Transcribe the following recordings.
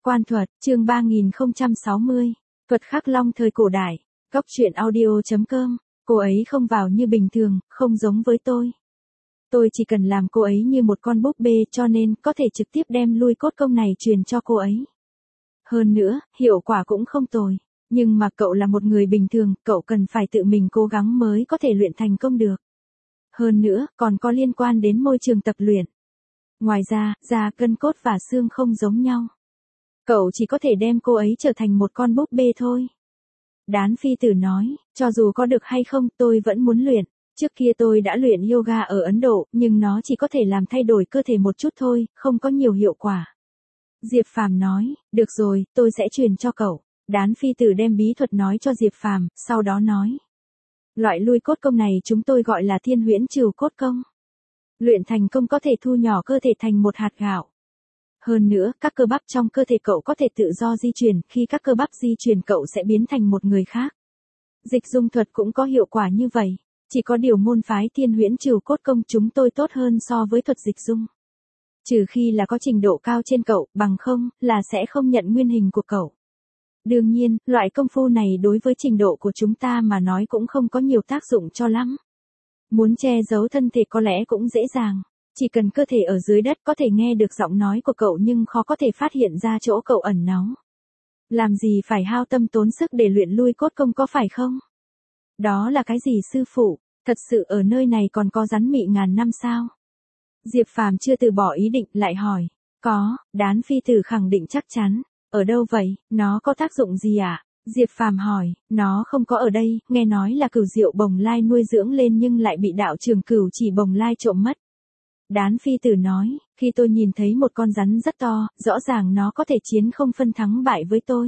Quan thuật, chương 3060. Thuật khắc long thời cổ đại. Góc truyện audio.com. Cô ấy không vào như bình thường, không giống với tôi. Tôi chỉ cần làm cô ấy như một con búp bê cho nên có thể trực tiếp đem lui cốt công này truyền cho cô ấy. Hơn nữa, hiệu quả cũng không tồi. Nhưng mà cậu là một người bình thường, cậu cần phải tự mình cố gắng mới có thể luyện thành công được. Hơn nữa, còn có liên quan đến môi trường tập luyện. Ngoài ra, da cân cốt và xương không giống nhau. Cậu chỉ có thể đem cô ấy trở thành một con búp bê thôi. Đán phi tử nói, cho dù có được hay không tôi vẫn muốn luyện. Trước kia tôi đã luyện yoga ở Ấn Độ, nhưng nó chỉ có thể làm thay đổi cơ thể một chút thôi, không có nhiều hiệu quả. Diệp Phàm nói, được rồi, tôi sẽ truyền cho cậu. Đán phi tử đem bí thuật nói cho Diệp Phàm, sau đó nói. Loại lui cốt công này chúng tôi gọi là thiên huyễn trừ cốt công. Luyện thành công có thể thu nhỏ cơ thể thành một hạt gạo. Hơn nữa, các cơ bắp trong cơ thể cậu có thể tự do di chuyển, khi các cơ bắp di chuyển cậu sẽ biến thành một người khác. Dịch dung thuật cũng có hiệu quả như vậy, chỉ có điều môn phái thiên huyễn trừ cốt công chúng tôi tốt hơn so với thuật dịch dung. Trừ khi là có trình độ cao trên cậu, bằng không, là sẽ không nhận nguyên hình của cậu. Đương nhiên, loại công phu này đối với trình độ của chúng ta mà nói cũng không có nhiều tác dụng cho lắm. Muốn che giấu thân thể có lẽ cũng dễ dàng. Chỉ cần cơ thể ở dưới đất có thể nghe được giọng nói của cậu nhưng khó có thể phát hiện ra chỗ cậu ẩn náu. Làm gì phải hao tâm tốn sức để luyện lui cốt công có phải không? Đó là cái gì sư phụ? Thật sự ở nơi này còn có rắn mị ngàn năm sao? Diệp Phàm chưa từ bỏ ý định lại hỏi. Có, Đán phi tử khẳng định chắc chắn. Ở đâu vậy, nó có tác dụng gì ạ? Diệp Phàm hỏi, nó không có ở đây, nghe nói là cửu diệu bồng lai nuôi dưỡng lên nhưng lại bị đạo trường cửu chỉ bồng lai trộm mất. Đán phi tử nói, khi tôi nhìn thấy một con rắn rất to, rõ ràng nó có thể chiến không phân thắng bại với tôi.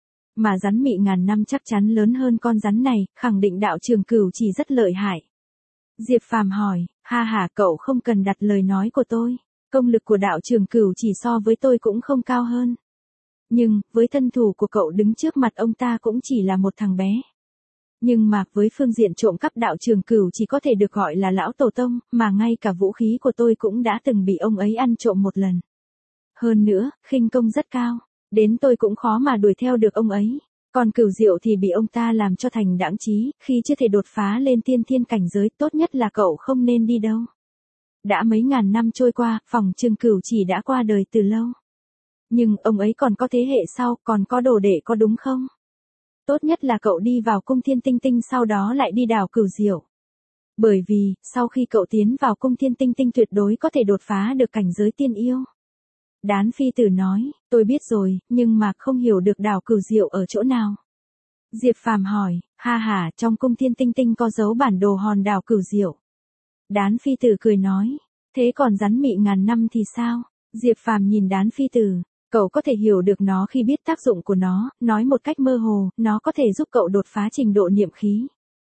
Mà rắn mị ngàn năm chắc chắn lớn hơn con rắn này, khẳng định đạo trường cửu chỉ rất lợi hại. Diệp Phàm hỏi, ha ha cậu không cần đặt lời nói của tôi, công lực của đạo trường cửu chỉ so với tôi cũng không cao hơn. Nhưng, với thân thủ của cậu đứng trước mặt ông ta cũng chỉ là một thằng bé. Nhưng mà với phương diện trộm cắp đạo trường cửu chỉ có thể được gọi là lão tổ tông, mà ngay cả vũ khí của tôi cũng đã từng bị ông ấy ăn trộm một lần. Hơn nữa, khinh công rất cao, đến tôi cũng khó mà đuổi theo được ông ấy. Còn cửu diệu thì bị ông ta làm cho thành đãng trí, khi chưa thể đột phá lên tiên thiên cảnh giới tốt nhất là cậu không nên đi đâu. Đã mấy ngàn năm trôi qua, phòng trường cửu chỉ đã qua đời từ lâu. Nhưng ông ấy còn có thế hệ sau, còn có đồ đệ có đúng không? Tốt nhất là cậu đi vào cung thiên tinh tinh sau đó lại đi đào cửu diệu. Bởi vì, sau khi cậu tiến vào cung thiên tinh tinh tuyệt đối có thể đột phá được cảnh giới tiên yêu. Đán phi tử nói, tôi biết rồi, nhưng mà không hiểu được đào cửu diệu ở chỗ nào. Diệp Phàm hỏi, ha ha, trong cung thiên tinh tinh có dấu bản đồ hòn đảo cửu diệu. Đán phi tử cười nói, thế còn rắn mị ngàn năm thì sao? Diệp Phàm nhìn Đán phi tử. Cậu có thể hiểu được nó khi biết tác dụng của nó, nói một cách mơ hồ, nó có thể giúp cậu đột phá trình độ niệm khí.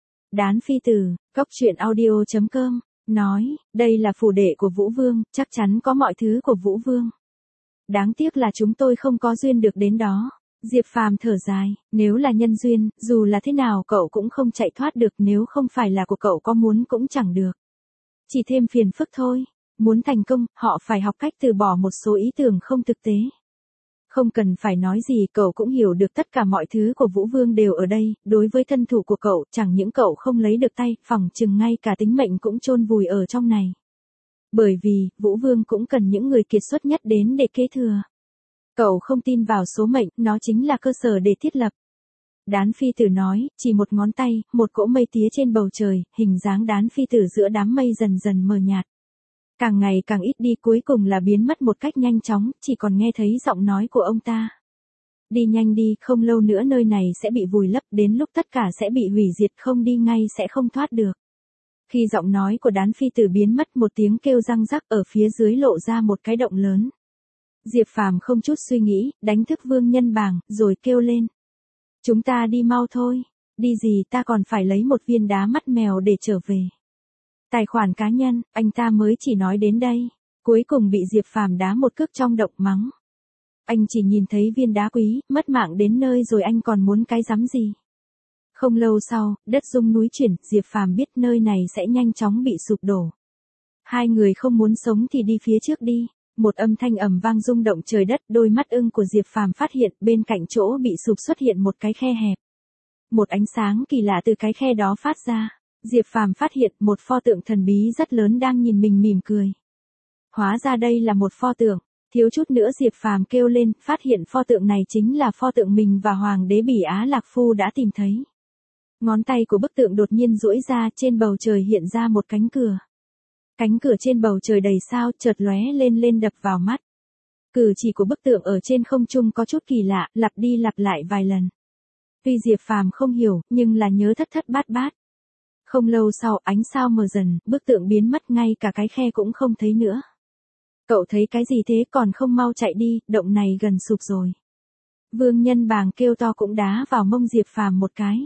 Đán phi tử, góc truyện audio.com, nói, đây là phủ đệ của Vũ Vương, chắc chắn có mọi thứ của Vũ Vương. Đáng tiếc là chúng tôi không có duyên được đến đó. Diệp Phàm thở dài, nếu là nhân duyên, dù là thế nào cậu cũng không chạy thoát được, nếu không phải là của cậu có muốn cũng chẳng được. Chỉ thêm phiền phức thôi. Muốn thành công, họ phải học cách từ bỏ một số ý tưởng không thực tế. Không cần phải nói gì, cậu cũng hiểu được tất cả mọi thứ của Vũ Vương đều ở đây, đối với thân thủ của cậu, chẳng những cậu không lấy được tay, phỏng chừng ngay cả tính mệnh cũng chôn vùi ở trong này. Bởi vì, Vũ Vương cũng cần những người kiệt xuất nhất đến để kế thừa. Cậu không tin vào số mệnh, nó chính là cơ sở để thiết lập. Đán phi tử nói, chỉ một ngón tay, một cỗ mây tía trên bầu trời, hình dáng Đán phi tử giữa đám mây dần dần mờ nhạt. Càng ngày càng ít đi, cuối cùng là biến mất một cách nhanh chóng, chỉ còn nghe thấy giọng nói của ông ta. Đi nhanh đi, không lâu nữa nơi này sẽ bị vùi lấp, đến lúc tất cả sẽ bị hủy diệt, không đi ngay sẽ không thoát được. Khi giọng nói của Đán phi tử biến mất, một tiếng kêu răng rắc ở phía dưới lộ ra một cái động lớn. Diệp Phàm không chút suy nghĩ, đánh thức Vương Nhân Bàng, rồi kêu lên. Chúng ta đi mau thôi. Đi gì, ta còn phải lấy một viên đá mắt mèo để trở về. Tài khoản cá nhân, anh ta mới chỉ nói đến đây. Cuối cùng bị Diệp Phàm đá một cước trong động mắng. Anh chỉ nhìn thấy viên đá quý, mất mạng đến nơi rồi anh còn muốn cái rắm gì. Không lâu sau, đất rung núi chuyển, Diệp Phàm biết nơi này sẽ nhanh chóng bị sụp đổ. Hai người không muốn sống thì đi phía trước đi. Một âm thanh ầm vang rung động trời đất, đôi mắt ưng của Diệp Phàm phát hiện bên cạnh chỗ bị sụp xuất hiện một cái khe hẹp. Một ánh sáng kỳ lạ từ cái khe đó phát ra. Diệp Phàm phát hiện một pho tượng thần bí rất lớn đang nhìn mình mỉm cười. Hóa ra đây là một pho tượng. Thiếu chút nữa Diệp Phàm kêu lên, phát hiện pho tượng này chính là pho tượng mình và Hoàng đế Bỉ Á Lạc Phu đã tìm thấy. Ngón tay của bức tượng đột nhiên duỗi ra, trên bầu trời hiện ra một cánh cửa. Cánh cửa trên bầu trời đầy sao chợt lóe lên đập vào mắt. Cử chỉ của bức tượng ở trên không trung có chút kỳ lạ, lặp đi lặp lại vài lần. Tuy Diệp Phàm không hiểu, nhưng là nhớ thất thất bát bát. Không lâu sau, ánh sao mờ dần, bức tượng biến mất, ngay cả cái khe cũng không thấy nữa. Cậu thấy cái gì thế, còn không mau chạy đi, động này gần sụp rồi. Vương Nhân Bàng kêu to cũng đá vào mông Diệp Phàm một cái.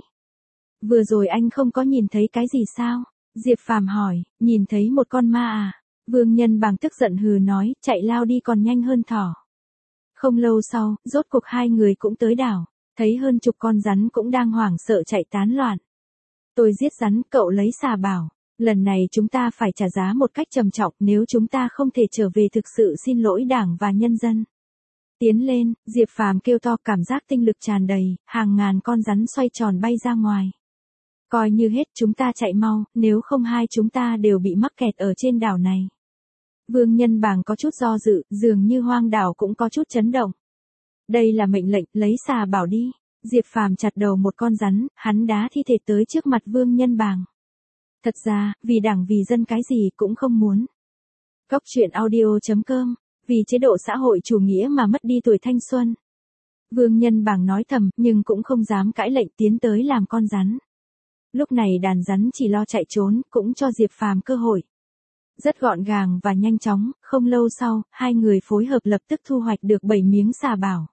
Vừa rồi anh không có nhìn thấy cái gì sao? Diệp Phàm hỏi, nhìn thấy một con ma à? Vương Nhân Bàng tức giận hừ nói, chạy lao đi còn nhanh hơn thỏ. Không lâu sau, rốt cuộc hai người cũng tới đảo, thấy hơn chục con rắn cũng đang hoảng sợ chạy tán loạn. Tôi giết rắn, cậu lấy xà bảo. Lần này chúng ta phải trả giá một cách trầm trọng, nếu chúng ta không thể trở về thực sự xin lỗi Đảng và nhân dân. Tiến lên, Diệp Phàm kêu to, cảm giác tinh lực tràn đầy, hàng ngàn con rắn xoay tròn bay ra ngoài. Coi như hết, chúng ta chạy mau, nếu không hai chúng ta đều bị mắc kẹt ở trên đảo này. Vương Nhân Bàng có chút do dự, dường như hoang đảo cũng có chút chấn động. Đây là mệnh lệnh, lấy xà bảo đi. Diệp Phàm chặt đầu một con rắn, hắn đá thi thể tới trước mặt Vương Nhân Bàng. Thật ra, vì Đảng vì dân cái gì cũng không muốn. Cóc truyện audio.com, vì chế độ xã hội chủ nghĩa mà mất đi tuổi thanh xuân. Vương Nhân Bàng nói thầm, nhưng cũng không dám cãi lệnh, tiến tới làm con rắn. Lúc này đàn rắn chỉ lo chạy trốn, cũng cho Diệp Phàm cơ hội. Rất gọn gàng và nhanh chóng, không lâu sau, hai người phối hợp lập tức thu hoạch được 7 miếng xà bảo.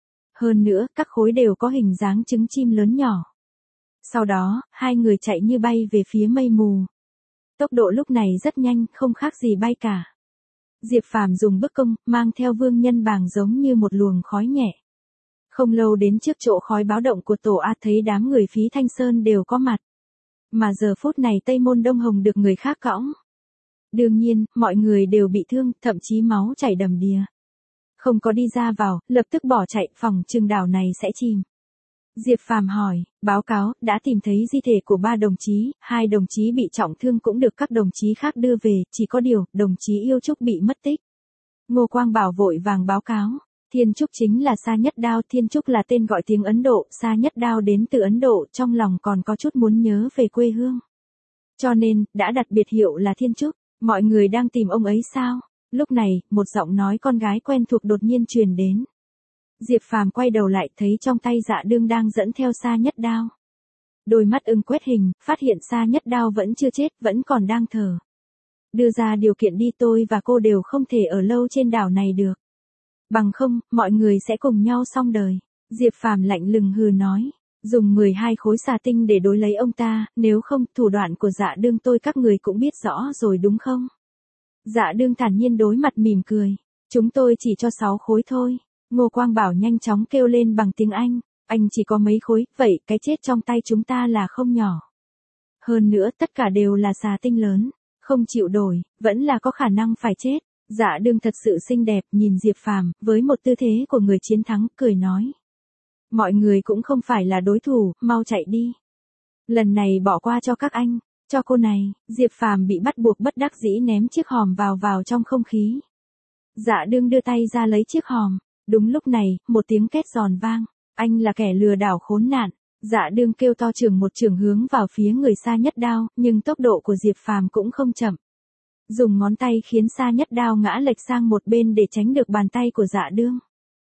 Hơn nữa, các khối đều có hình dáng trứng chim lớn nhỏ. Sau đó, hai người chạy như bay về phía mây mù. Tốc độ lúc này rất nhanh, không khác gì bay cả. Diệp Phàm dùng bức công, mang theo Vương Nhân Bàng giống như một luồng khói nhẹ. Không lâu đến trước chỗ khói báo động của Tổ A, thấy đám người Phí Thanh Sơn đều có mặt. Mà giờ phút này Tây Môn Đông Hồng được người khác cõng. Đương nhiên, mọi người đều bị thương, thậm chí máu chảy đầm đìa. Không có đi ra vào, lập tức bỏ chạy, phòng chừng đảo này sẽ chìm. Diệp Phàm hỏi, báo cáo, đã tìm thấy di thể của 3 đồng chí, 2 đồng chí bị trọng thương cũng được các đồng chí khác đưa về, chỉ có điều, đồng chí Yêu Trúc bị mất tích. Ngô Quang Bảo vội vàng báo cáo, Thiên Trúc chính là Sa Nhất Đao, Thiên Trúc là tên gọi tiếng Ấn Độ, Sa Nhất Đao đến từ Ấn Độ, trong lòng còn có chút muốn nhớ về quê hương. Cho nên, đã đặt biệt hiệu là Thiên Trúc, mọi người đang tìm ông ấy sao? Lúc này, một giọng nói con gái quen thuộc đột nhiên truyền đến. Diệp Phàm quay đầu lại thấy trong tay Dạ Đương đang dẫn theo Sa Nhất Đao. Đôi mắt ưng quét hình, phát hiện Sa Nhất Đao vẫn chưa chết, vẫn còn đang thở. Đưa ra điều kiện đi, tôi và cô đều không thể ở lâu trên đảo này được. Bằng không, mọi người sẽ cùng nhau xong đời. Diệp Phàm lạnh lùng hừ nói. Dùng 12 khối xà tinh để đối lấy ông ta, nếu không, thủ đoạn của Dạ Đương tôi các người cũng biết rõ rồi đúng không? Dạ Đương thản nhiên đối mặt mỉm cười. Chúng tôi chỉ cho 6 khối thôi. Ngô Quang Bảo nhanh chóng kêu lên bằng tiếng anh chỉ có mấy khối, vậy cái chết trong tay chúng ta là không nhỏ. Hơn nữa, tất cả đều là xà tinh lớn, không chịu đổi, vẫn là có khả năng phải chết. Dạ Đương thật sự xinh đẹp, nhìn Diệp Phàm với một tư thế của người chiến thắng, cười nói. Mọi người cũng không phải là đối thủ, mau chạy đi. Lần này bỏ qua cho các anh, cho cô này. Diệp Phàm bị bắt buộc bất đắc dĩ ném chiếc hòm vào trong không khí. Dạ Đương đưa tay ra lấy chiếc hòm. Đúng lúc này, một tiếng két giòn vang. Anh là kẻ lừa đảo khốn nạn. Dạ Đương kêu to, chưởng một chưởng hướng vào phía người Sa Nhất Đao, nhưng tốc độ của Diệp Phàm cũng không chậm. Dùng ngón tay khiến Sa Nhất Đao ngã lệch sang một bên để tránh được bàn tay của Dạ Đương.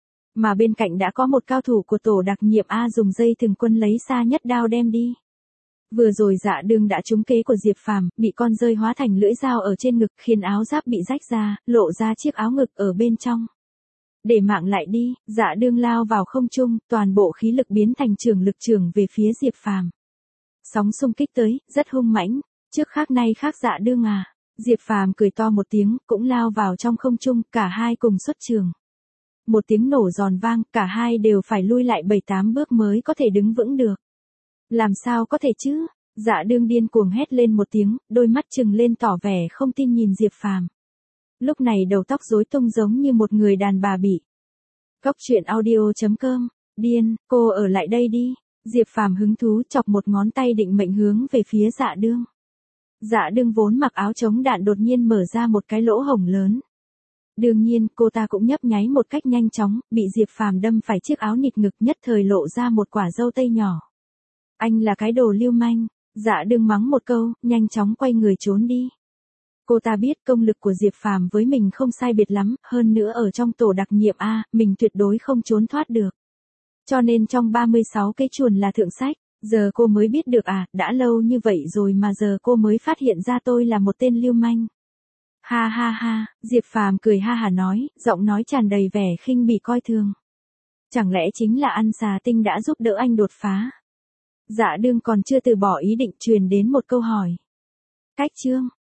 Mà bên cạnh đã có một cao thủ của tổ đặc nhiệm A dùng dây thừng quân lấy Sa Nhất Đao đem đi. Vừa rồi Dạ Đương đã trúng kế của Diệp Phàm, bị con rơi hóa thành lưỡi dao ở trên ngực, khiến áo giáp bị rách ra, lộ ra chiếc áo ngực ở bên trong. Để mạng lại đi, Dạ Đương lao vào không trung, toàn bộ khí lực biến thành trường lực trường về phía Diệp Phàm. Sóng xung kích tới, rất hung mãnh, trước khác nay khác Dạ Đương à. Diệp Phàm cười to một tiếng, cũng lao vào trong không trung, cả hai cùng xuất trường. Một tiếng nổ giòn vang, cả hai đều phải lui lại 7-8 bước mới có thể đứng vững được. Làm sao có thể chứ? Dạ Đương điên cuồng hét lên một tiếng, đôi mắt trừng lên tỏ vẻ không tin nhìn Diệp Phàm. lúc này đầu tóc rối tung giống như một người đàn bà bị. Cóc truyện audio.com, điên, cô ở lại đây đi. Diệp Phàm hứng thú chọc một ngón tay định mệnh hướng về phía Dạ Đương. Dạ Đương vốn mặc áo chống đạn đột nhiên mở ra một cái lỗ hổng lớn. Đương nhiên, cô ta cũng nhấp nháy một cách nhanh chóng, bị Diệp Phàm đâm phải chiếc áo nịt ngực, nhất thời lộ ra một quả dâu tây nhỏ. Anh là cái đồ lưu manh. Dạ Đương mắng một câu, nhanh chóng quay người trốn đi. Cô ta biết công lực của Diệp Phàm với mình không sai biệt lắm, hơn nữa ở trong tổ đặc nhiệm A, mình tuyệt đối không trốn thoát được. Cho nên trong 36 cái chuồn là thượng sách, giờ cô mới biết được à, đã lâu như vậy rồi mà giờ cô mới phát hiện ra tôi là một tên lưu manh. Ha ha ha, Diệp Phàm cười ha hả nói, giọng nói tràn đầy vẻ khinh bỉ coi thường. Chẳng lẽ chính là ăn xà tinh đã giúp đỡ anh đột phá? Dạ Đương còn chưa từ bỏ ý định, truyền đến một câu hỏi. Cách chương